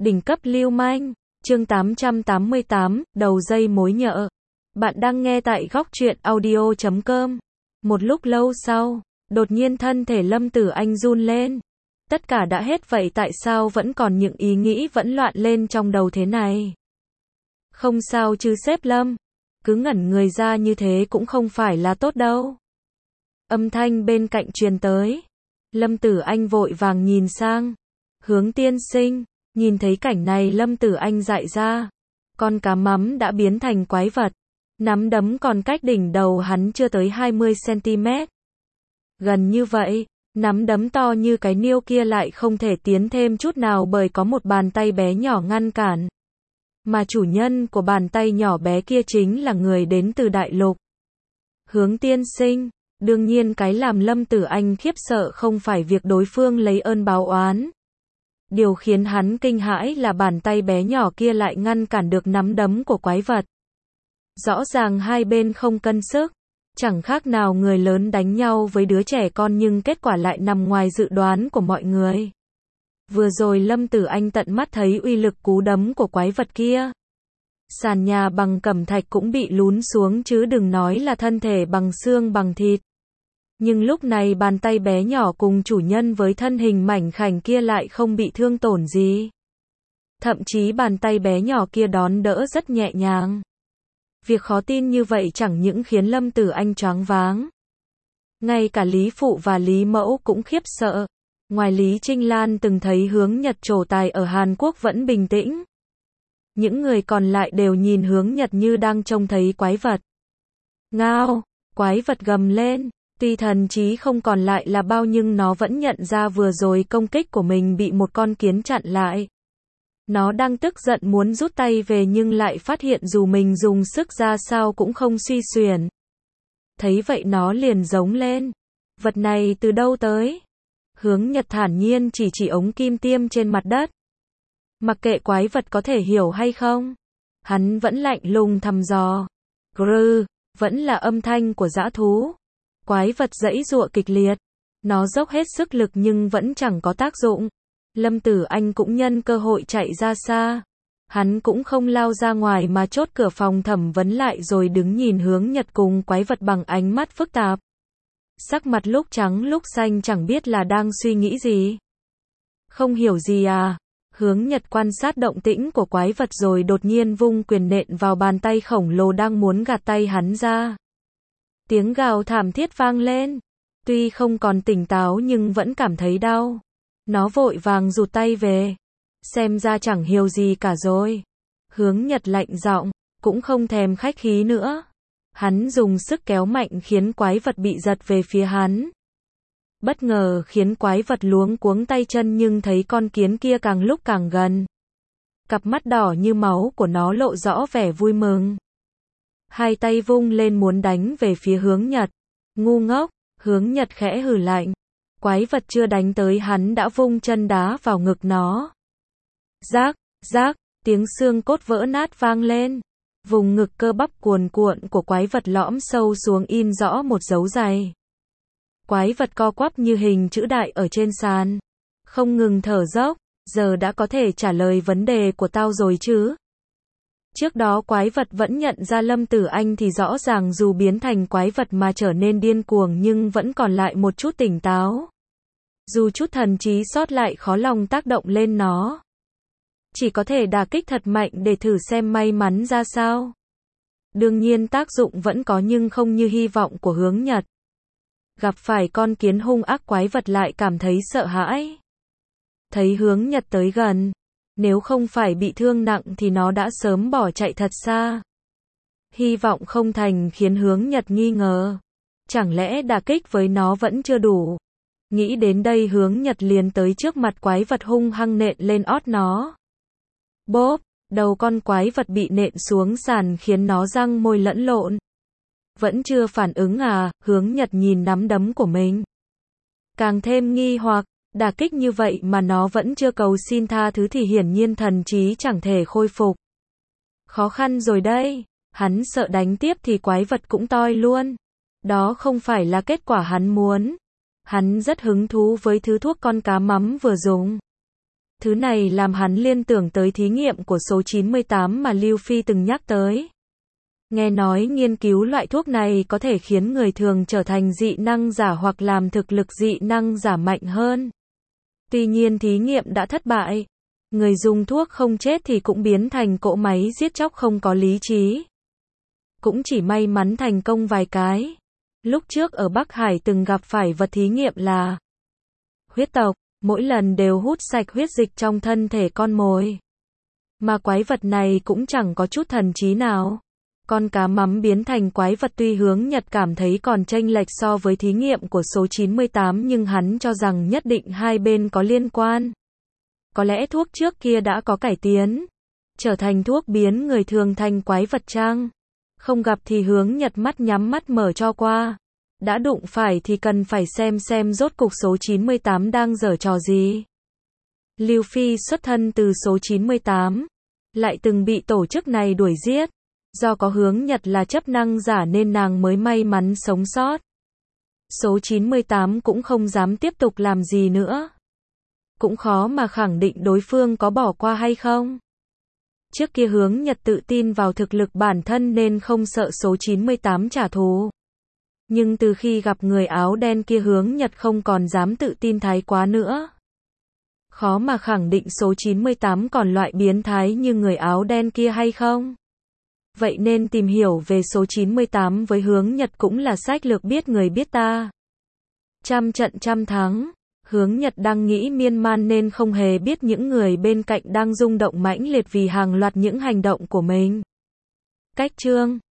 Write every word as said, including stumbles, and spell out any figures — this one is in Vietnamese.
Đỉnh cấp lưu manh, chương tám trăm tám mươi tám, đầu dây mối nhợ. Bạn đang nghe tại góc truyện audio chấm com. Một lúc lâu sau, đột nhiên thân thể Lâm Tử Anh run lên. Tất cả đã hết vậy tại sao vẫn còn những ý nghĩ vẫn loạn lên trong đầu thế này? Không sao chứ sếp Lâm, cứ ngẩn người ra như thế cũng không phải là tốt đâu. Âm thanh bên cạnh truyền tới. Lâm Tử Anh vội vàng nhìn sang. Hướng tiên sinh, nhìn thấy cảnh này Lâm Tử Anh dại ra. Con cá mắm đã biến thành quái vật. Nắm đấm còn cách đỉnh đầu hắn chưa tới hai mươi xăng ti mét. Gần như vậy, nắm đấm to như cái niêu kia lại không thể tiến thêm chút nào bởi có một bàn tay bé nhỏ ngăn cản. Mà chủ nhân của bàn tay nhỏ bé kia chính là người đến từ đại lục. Hướng tiên sinh, đương nhiên cái làm Lâm Tử Anh khiếp sợ không phải việc đối phương lấy ơn báo oán. Điều khiến hắn kinh hãi là bàn tay bé nhỏ kia lại ngăn cản được nắm đấm của quái vật. Rõ ràng hai bên không cân sức, chẳng khác nào người lớn đánh nhau với đứa trẻ con nhưng kết quả lại nằm ngoài dự đoán của mọi người. Vừa rồi Lâm Tử Anh tận mắt thấy uy lực cú đấm của quái vật kia. Sàn nhà bằng cẩm thạch cũng bị lún xuống chứ đừng nói là thân thể bằng xương bằng thịt. Nhưng lúc này bàn tay bé nhỏ cùng chủ nhân với thân hình mảnh khảnh kia lại không bị thương tổn gì. Thậm chí bàn tay bé nhỏ kia đón đỡ rất nhẹ nhàng. Việc khó tin như vậy chẳng những khiến Lâm Tử Anh choáng váng. Ngay cả Lý Phụ và Lý Mẫu cũng khiếp sợ. Ngoài Lý Trinh Lan từng thấy Hướng Nhật trổ tài ở Hàn Quốc vẫn bình tĩnh. Những người còn lại đều nhìn Hướng Nhật như đang trông thấy quái vật. Ngao, quái vật gầm lên. Tuy thần trí không còn lại là bao nhưng nó vẫn nhận ra vừa rồi công kích của mình bị một con kiến chặn lại. Nó đang tức giận muốn rút tay về nhưng lại phát hiện dù mình dùng sức ra sao cũng không suy xuyển. Thấy vậy nó liền giống lên. Vật này từ đâu tới? Hướng Nhật thản nhiên chỉ chỉ ống kim tiêm trên mặt đất. Mặc kệ quái vật có thể hiểu hay không, hắn vẫn lạnh lùng thăm dò. Grư, vẫn là âm thanh của dã thú. Quái vật giãy giụa kịch liệt. Nó dốc hết sức lực nhưng vẫn chẳng có tác dụng. Lâm Tử Anh cũng nhân cơ hội chạy ra xa. Hắn cũng không lao ra ngoài mà chốt cửa phòng thẩm vấn lại rồi đứng nhìn Hướng Nhật cùng quái vật bằng ánh mắt phức tạp. Sắc mặt lúc trắng lúc xanh chẳng biết là đang suy nghĩ gì. Không hiểu gì à? Hướng Nhật quan sát động tĩnh của quái vật rồi đột nhiên vung quyền nện vào bàn tay khổng lồ đang muốn gạt tay hắn ra. Tiếng gào thảm thiết vang lên. Tuy không còn tỉnh táo nhưng vẫn cảm thấy đau. Nó vội vàng rụt tay về. Xem ra chẳng hiểu gì cả rồi. Hướng Nhật lạnh giọng, cũng không thèm khách khí nữa. Hắn dùng sức kéo mạnh khiến quái vật bị giật về phía hắn. Bất ngờ khiến quái vật luống cuống tay chân nhưng thấy con kiến kia càng lúc càng gần. Cặp mắt đỏ như máu của nó lộ rõ vẻ vui mừng. Hai tay vung lên muốn đánh về phía Hướng Nhật. Ngu ngốc, Hướng Nhật khẽ hừ lạnh. Quái vật chưa đánh tới hắn đã vung chân đá vào ngực nó. Rác, rác, tiếng xương cốt vỡ nát vang lên. Vùng ngực cơ bắp cuồn cuộn của quái vật lõm sâu xuống in rõ một dấu dày. Quái vật co quắp như hình chữ đại ở trên sàn. Không ngừng thở dốc, giờ đã có thể trả lời vấn đề của tao rồi chứ? Trước đó quái vật vẫn nhận ra Lâm Tử Anh thì rõ ràng dù biến thành quái vật mà trở nên điên cuồng nhưng vẫn còn lại một chút tỉnh táo. Dù chút thần trí sót lại khó lòng tác động lên nó. Chỉ có thể đả kích thật mạnh để thử xem may mắn ra sao. Đương nhiên tác dụng vẫn có nhưng không như hy vọng của Hướng Nhật. Gặp phải con kiến hung ác quái vật lại cảm thấy sợ hãi. Thấy Hướng Nhật tới gần. Nếu không phải bị thương nặng thì nó đã sớm bỏ chạy thật xa. Hy vọng không thành khiến Hướng Nhật nghi ngờ. Chẳng lẽ đả kích với nó vẫn chưa đủ? Nghĩ đến đây Hướng Nhật liền tới trước mặt quái vật hung hăng nện lên ót nó. Bốp, đầu con quái vật bị nện xuống sàn khiến nó răng môi lẫn lộn. Vẫn chưa phản ứng à? Hướng Nhật nhìn nắm đấm của mình. Càng thêm nghi hoặc. Đả kích như vậy mà nó vẫn chưa cầu xin tha thứ thì hiển nhiên thần trí chẳng thể khôi phục. Khó khăn rồi đây. Hắn sợ đánh tiếp thì quái vật cũng toi luôn. Đó không phải là kết quả hắn muốn. Hắn rất hứng thú với thứ thuốc con cá mắm vừa dùng. Thứ này làm hắn liên tưởng tới thí nghiệm của số chín mươi tám mà Lưu Phi từng nhắc tới. Nghe nói nghiên cứu loại thuốc này có thể khiến người thường trở thành dị năng giả hoặc làm thực lực dị năng giả mạnh hơn. Tuy nhiên thí nghiệm đã thất bại. Người dùng thuốc không chết thì cũng biến thành cỗ máy giết chóc không có lý trí. Cũng chỉ may mắn thành công vài cái. Lúc trước ở Bắc Hải từng gặp phải vật thí nghiệm là huyết tộc, mỗi lần đều hút sạch huyết dịch trong thân thể con mồi. Mà quái vật này cũng chẳng có chút thần trí nào. Con cá mắm biến thành quái vật tuy Hướng Nhật cảm thấy còn chênh lệch so với thí nghiệm của số chín mươi tám nhưng hắn cho rằng nhất định hai bên có liên quan. Có lẽ thuốc trước kia đã có cải tiến, trở thành thuốc biến người thường thành quái vật chăng? Không gặp thì Hướng Nhật mắt nhắm mắt mở cho qua. Đã đụng phải thì cần phải xem xem rốt cục số chín mươi tám đang giở trò gì. Lưu Phi xuất thân từ số chín mươi tám, lại từng bị tổ chức này đuổi giết. Do có Hướng Nhật là chấp năng giả nên nàng mới may mắn sống sót. Số chín mươi tám cũng không dám tiếp tục làm gì nữa. Cũng khó mà khẳng định đối phương có bỏ qua hay không. Trước kia Hướng Nhật tự tin vào thực lực bản thân nên không sợ số chín mươi tám trả thù. Nhưng từ khi gặp người áo đen kia Hướng Nhật không còn dám tự tin thái quá nữa. Khó mà khẳng định số chín mươi tám còn loại biến thái như người áo đen kia hay không. Vậy nên tìm hiểu về số chín mươi tám với Hướng Nhật cũng là sách lược biết người biết ta. Trăm trận trăm thắng. Hướng Nhật đang nghĩ miên man nên không hề biết những người bên cạnh đang rung động mãnh liệt vì hàng loạt những hành động của mình. Cách chương